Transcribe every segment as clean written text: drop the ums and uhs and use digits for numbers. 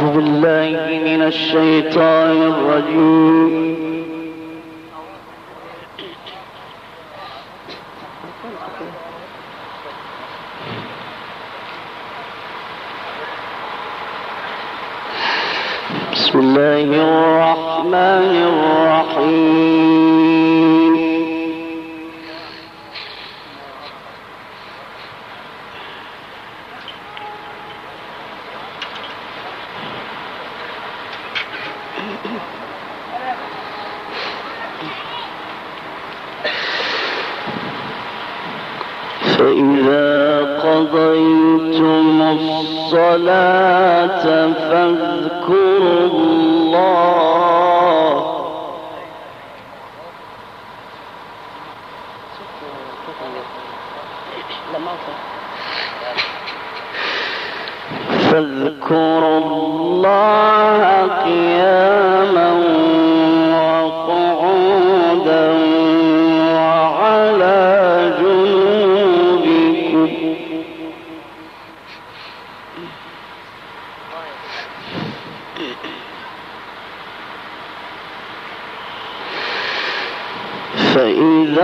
أعوذ بالله من الشيطان الرجيم. بسم الله الرحمن الرحيم. فإذا قضيتم الصلاة فاذكروا الله قياما وقعودا وعلى جنوبكم فإذا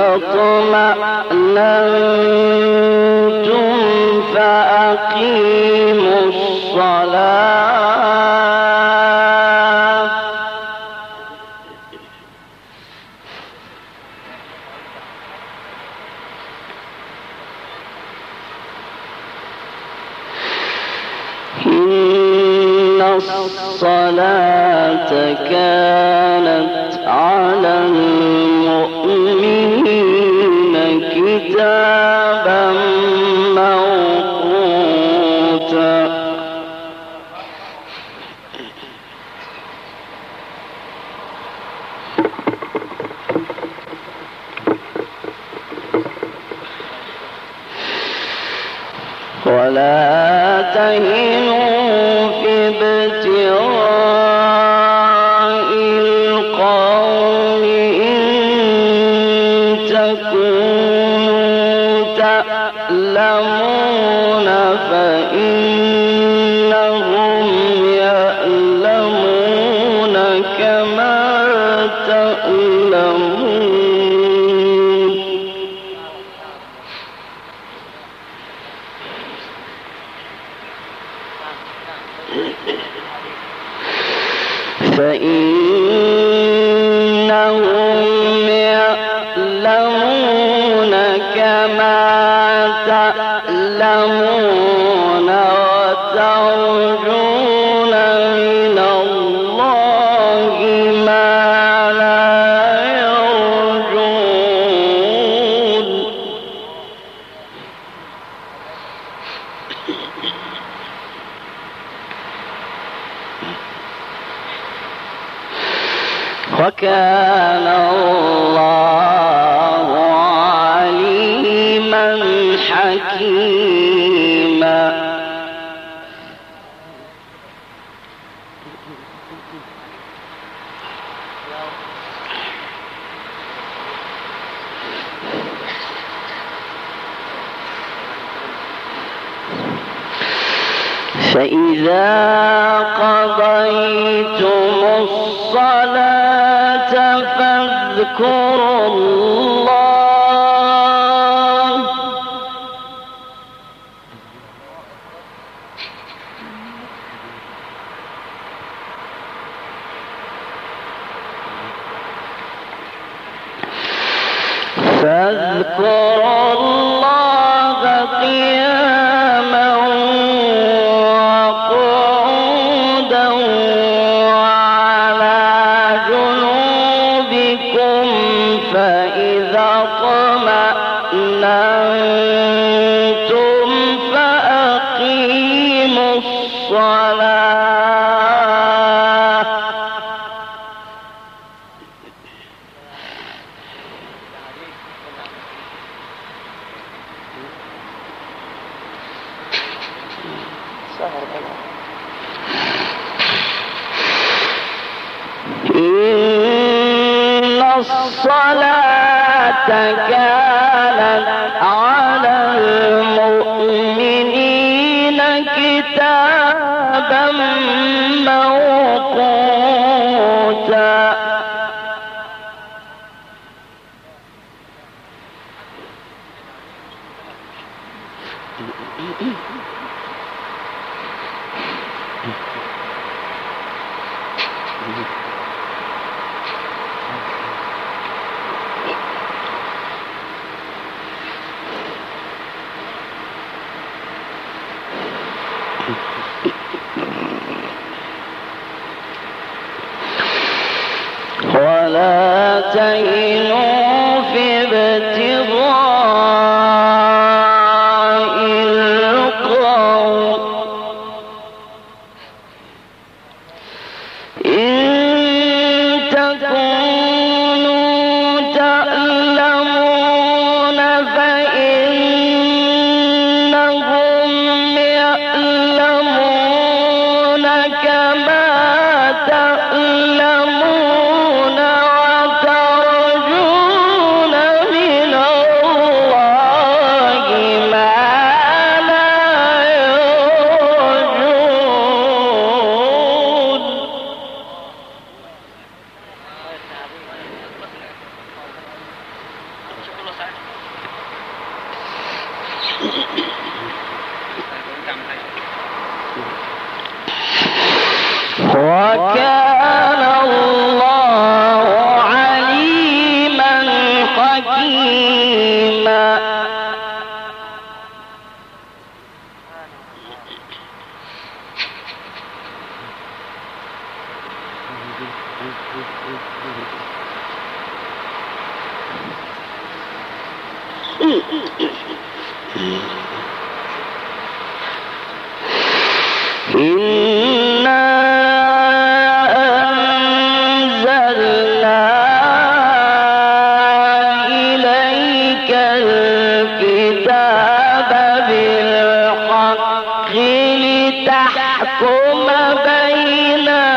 اطمأننتم فأقيموا الصلاة إن الصلاة كانت على المؤمنين كتابا موقوتا ولا تهنوا في ابتغاء القوم إن تكونوا تألمون فإنهم يألمون كما تألمون فإنهم يألمون كما تألمون وترجون من الله ما لا يرجون وكان الله عليما حكيما فإذا قضيتم الصلاة فاذكروا الله قياما وقعودا وعلى جنوبكم فإذا اطمأننتم فأقيموا الصلاة إن الصلاة كانت على المؤمنين كتابا موقوتا ولا تهنوا في ابتغاء القوم إن تكونوا تألمون فإنهم يألمون كما تألمون وترجون من الله ما لا يرجون وكان الله عليما حكيما إنا أنزلنا إليك الكتاب بالحق لتحكم بين